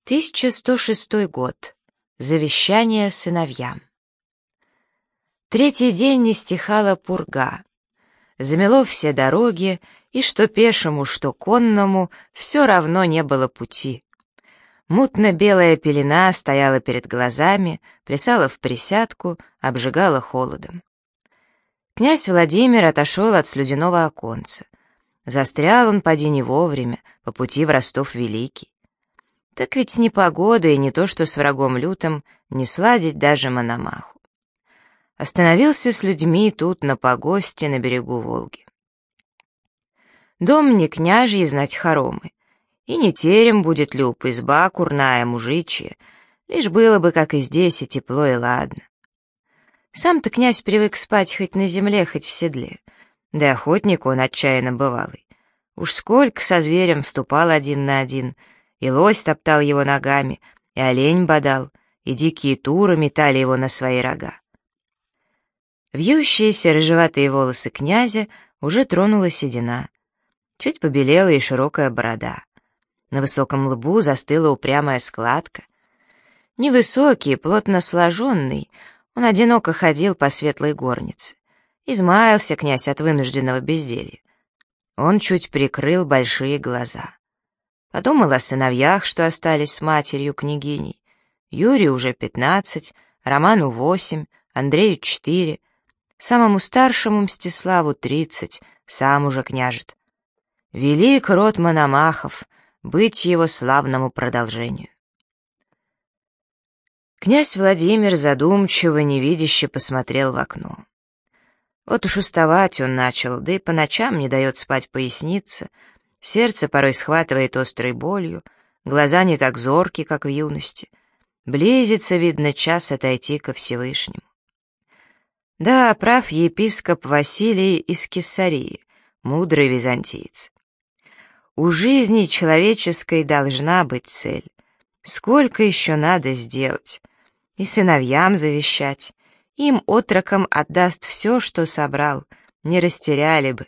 1106 год. Завещание сыновьям. Третий день не стихала пурга. Замело все дороги, и что пешему, что конному, все равно не было пути. Мутно-белая пелена стояла перед глазами, плясала в присядку, обжигала холодом. Князь Владимир отошел от слюдяного оконца. Застрял он поди не вовремя, по пути в Ростов-Великий. Так ведь ни погода и не то, что с врагом лютым, не сладить даже Мономаху. Остановился с людьми тут, на погосте, на берегу Волги. Дом не княжий, знать хоромы, и не терем будет люб, изба курная, мужичья, лишь было бы, как и здесь, и тепло, и ладно. Сам-то князь привык спать хоть на земле, хоть в седле, да и охотник он отчаянно бывалый. Уж сколько со зверем вступал один на один, и лось топтал его ногами, и олень бодал, и дикие туры метали его на свои рога. Вьющиеся рыжеватые волосы князя уже тронула седина. Чуть побелела и широкая борода. На высоком лбу застыла упрямая складка. Невысокий, плотно сложенный, он одиноко ходил по светлой горнице. Измаялся князь от вынужденного безделья. Он чуть прикрыл большие глаза. Подумал о сыновьях, что остались с матерью княгиней. Юрию уже 15, Роману 8, Андрею 4, самому старшему Мстиславу 30, сам уже княжит. Велик род Мономахов, быть его славному продолжению. Князь Владимир задумчиво, невидяще посмотрел в окно. Вот уж уставать он начал, да и по ночам не дает спать поясница, сердце порой схватывает острой болью, глаза не так зорки, как в юности. Близится, видно, час отойти ко Всевышнему. Да, прав епископ Василий из Кесарии, мудрый византиец. У жизни человеческой должна быть цель. Сколько еще надо сделать? И сыновьям завещать, им, отрокам, отдаст все, что собрал, не растеряли бы.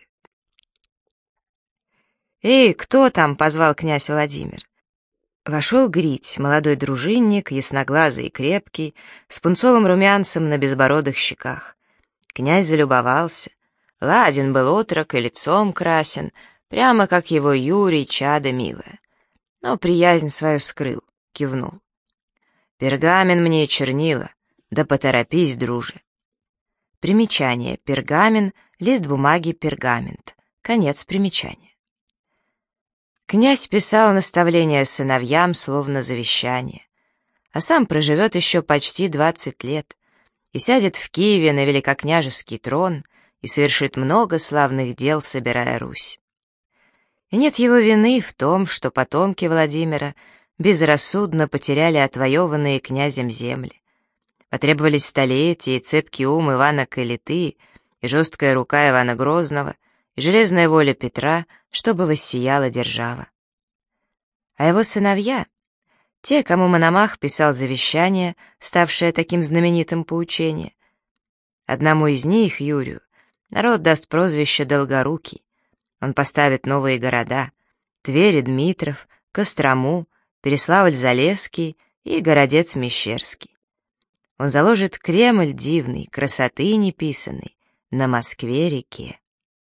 «Эй, кто там?» — позвал князь Владимир. Вошел Грить, молодой дружинник, ясноглазый и крепкий, с пунцовым румянцем на безбородых щеках. Князь залюбовался. Ладен был отрок и лицом красен, прямо как его Юрий, чадо милое. Но приязнь свою скрыл, кивнул. «Пергамен мне и чернила, да поторопись, друже». Примечание. Пергамен, лист бумаги, пергамент. Конец примечания. Князь писал наставления сыновьям, словно завещание, а сам проживет еще почти 20 лет и сядет в Киеве на великокняжеский трон и совершит много славных дел, собирая Русь. И нет его вины в том, что потомки Владимира безрассудно потеряли отвоеванные князем земли. Потребовались столетия и цепкий ум Ивана Калиты, и жесткая рука Ивана Грозного, и железная воля Петра, чтобы воссияла держава. А его сыновья, те, кому Мономах писал завещание, ставшее таким знаменитым поучение, одному из них, Юрию, народ даст прозвище Долгорукий. Он поставит новые города — Тверь и Дмитров, Кострому, Переславль-Залесский и Городец-Мещерский. Он заложит Кремль дивный, красоты неписанной, на Москве-реке.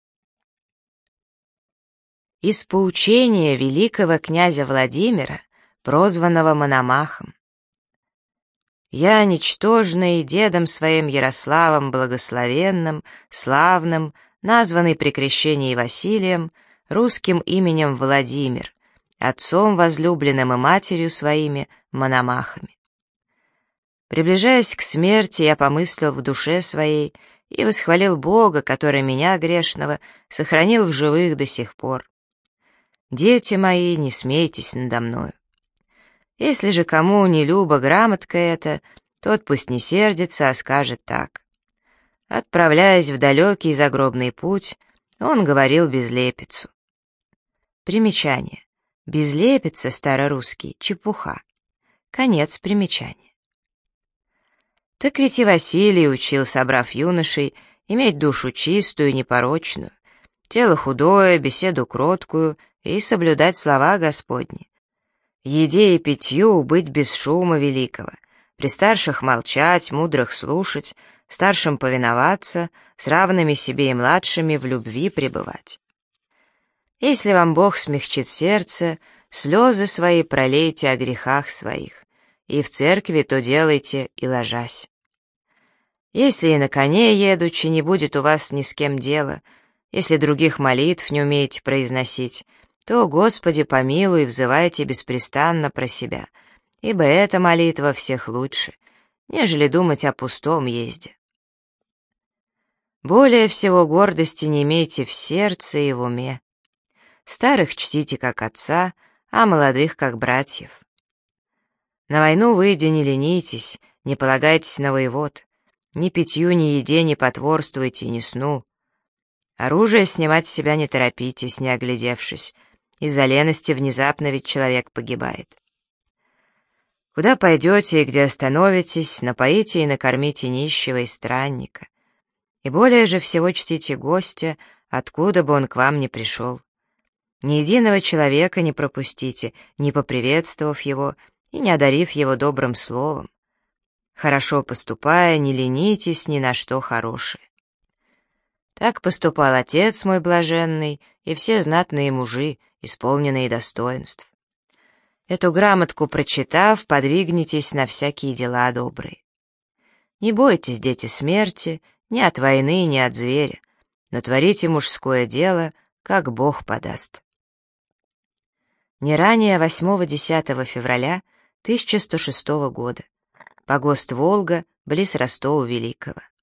Из поучения великого князя Владимира, прозванного Мономахом. «Я, ничтожный, дедом своим Ярославом благословенным, славным, названный при крещении Василием, русским именем Владимир, отцом возлюбленным и матерью своими Мономахами. Приближаясь к смерти, я помыслил в душе своей и восхвалил Бога, который меня, грешного, сохранил в живых до сих пор. Дети мои, не смейтесь надо мною. Если же кому не любо грамотка эта, тот пусть не сердится, а скажет так. Отправляясь в далекий загробный путь, он говорил безлепицу». Примечание. Безлепица, старорусский, чепуха. Конец примечания. Так ведь и Василий учил, собрав юношей, иметь душу чистую, непорочную, тело худое, беседу кроткую и соблюдать слова Господни. Еде и питью быть без шума великого, при старших молчать, мудрых слушать, старшим повиноваться, с равными себе и младшими в любви пребывать. Если вам Бог смягчит сердце, слезы свои пролейте о грехах своих, и в церкви то делайте и ложась. Если и на коне едучи не будет у вас ни с кем дела, если других молитв не умеете произносить, то, Господи, помилуй, взывайте беспрестанно про себя, ибо эта молитва всех лучше, нежели думать о пустом езде. Более всего гордости не имейте в сердце и в уме. Старых чтите как отца, а молодых как братьев. На войну выйдя не ленитесь, не полагайтесь на воевод, ни питью, ни еде не потворствуйте, ни сну. Оружие снимать с себя не торопитесь, не оглядевшись. Из-за лености внезапно ведь человек погибает. Куда пойдете и где остановитесь, напоите и накормите нищего и странника. И более же всего чтите гостя, откуда бы он к вам ни пришел. Ни единого человека не пропустите, не поприветствовав его и не одарив его добрым словом. Хорошо поступая, не ленитесь ни на что хорошее. Так поступал отец мой блаженный и все знатные мужи, исполненные достоинств. Эту грамотку прочитав, подвигнитесь на всякие дела добрые. Не бойтесь, дети, смерти, ни от войны, ни от зверя, но творите мужское дело, как Бог подаст. Не ранее 8-10 февраля 1106 года. Погост Волга, близ Ростова Великого.